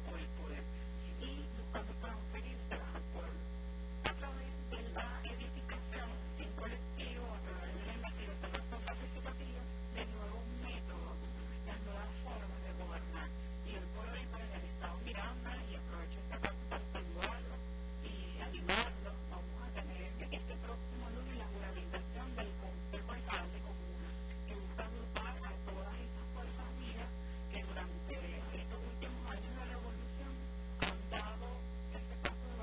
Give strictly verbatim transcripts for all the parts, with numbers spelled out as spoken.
o el poder, y buscando transferírselas al pueblo a través de la edificación en colectivo, a través de la investigación participativa de nuevos métodos, de nuevas formas de gobernar. Y hoy por hoy, pues, el Estado Miranda, y aprovecho esta parte para saludarlo y animarlo, vamos a tener este próximo lunes la juralización del Consejo Alcalde Comuna, que busca agrupar a todas estas fuerzas vivas que durante estos últimos años de la revolución han dado este paso de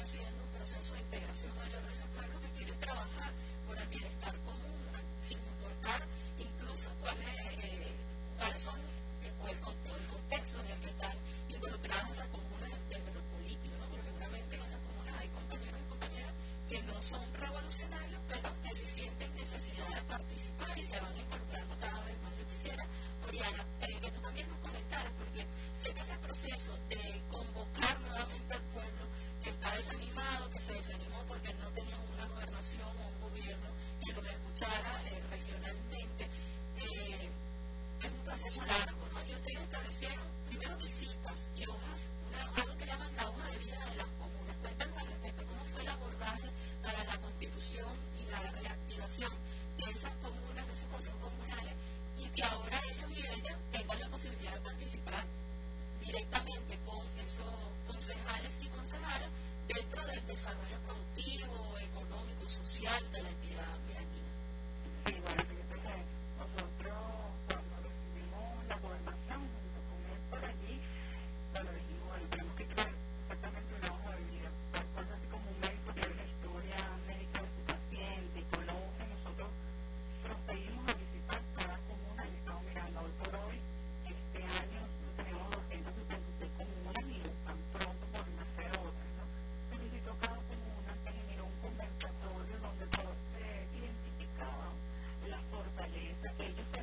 haciendo un proceso de integración mayor de ese pueblo que quiere trabajar por el bienestar común, sin importar incluso cuáles eh, cuáles son eh, o el, el contexto en el que están involucradas esas comunas desde lo político, ¿no? Porque seguramente en esas comunas hay compañeros y compañeras que no son revolucionarios, pero que sí sienten necesidad de participar y se van involucrando cada vez más. Yo quisiera, Oriana, eh, que tú también nos comentaras, porque sé que ese proceso de convocar nuevamente al pueblo que está desanimado, que se desanimó porque no tenían una gobernación o un gobierno que los escuchara eh, regionalmente, eh, es un proceso largo, ¿no? Y ustedes establecieron primero visitas y hojas, una, algo que llaman la hoja de vida de las comunas. Cuéntanos al respecto cómo fue el abordaje para la constitución y la reactivación de esas comunas, de esos consejos comunales, y que ahora ellos y ellas tengan la posibilidad de participar directamente con esos concejales y concejalas dentro del desarrollo productivo, económico, social de la entidad mirandina. Sí, bueno, fíjate que nosotros cuando recibimos la gobernación, junto con él por allí, cuando dijimos, bueno, tenemos que crear exactamente una hoja de vida, algo así como un médico que ve la historia médica de su paciente, conoce, nosotros procedimos a visitar cada comuna y estamos mirando hoy por hoy. Este año tenemos doscientas setenta y seis comunas y están pronto por nacer otras, ¿no? Se visitó cada comuna, se generó un conversatorio donde todos se identificaban las fortalezas que ellos se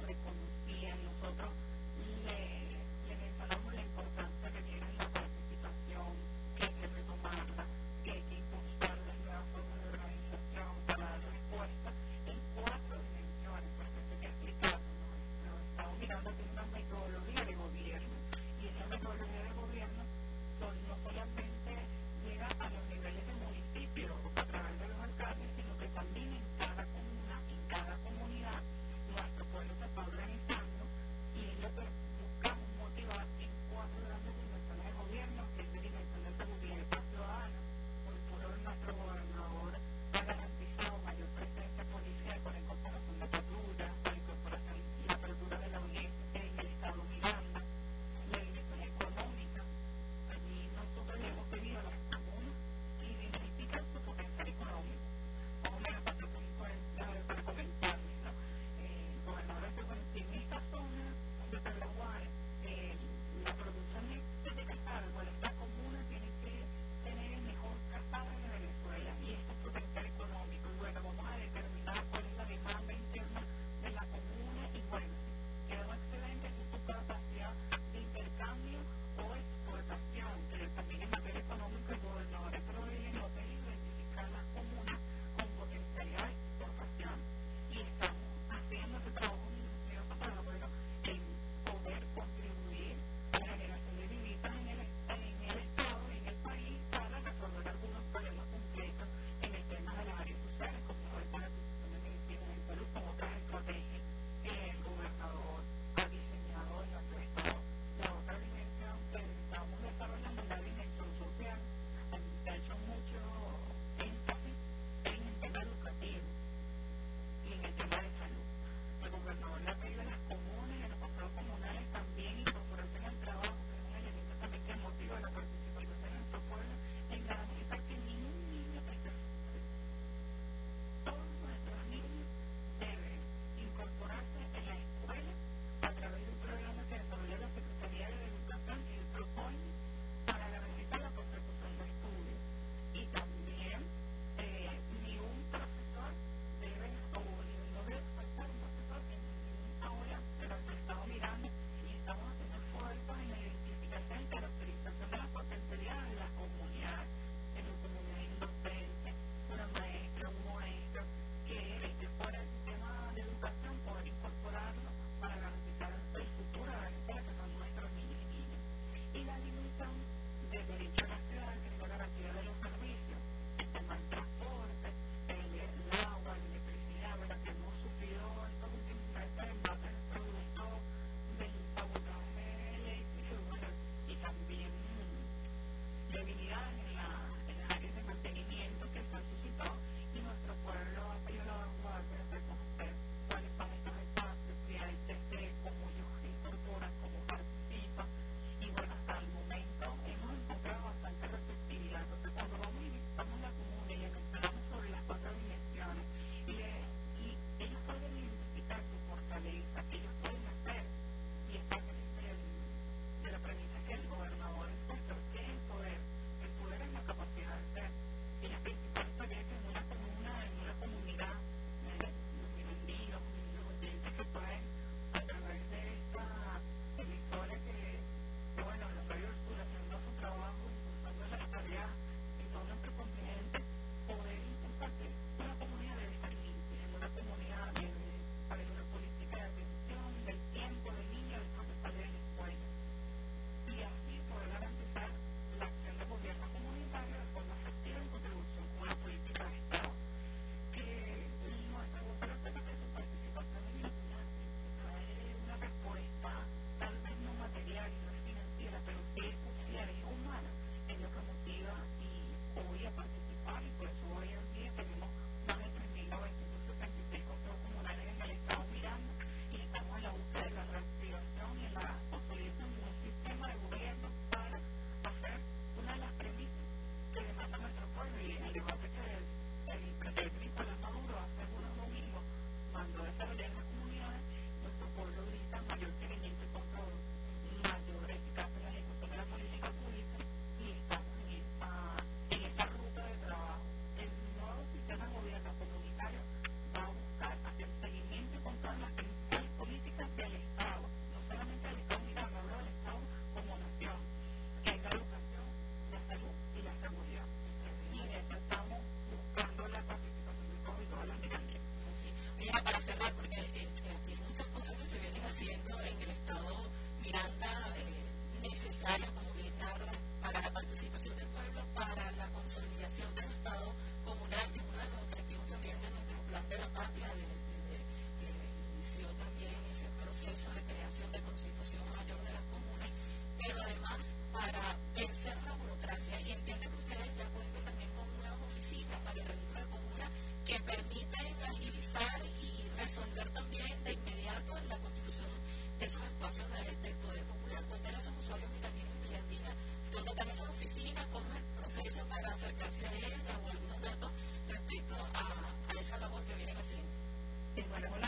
proceso para acercarse a ella o algunos datos respecto a, a esa labor que vienen haciendo. Sí, bueno,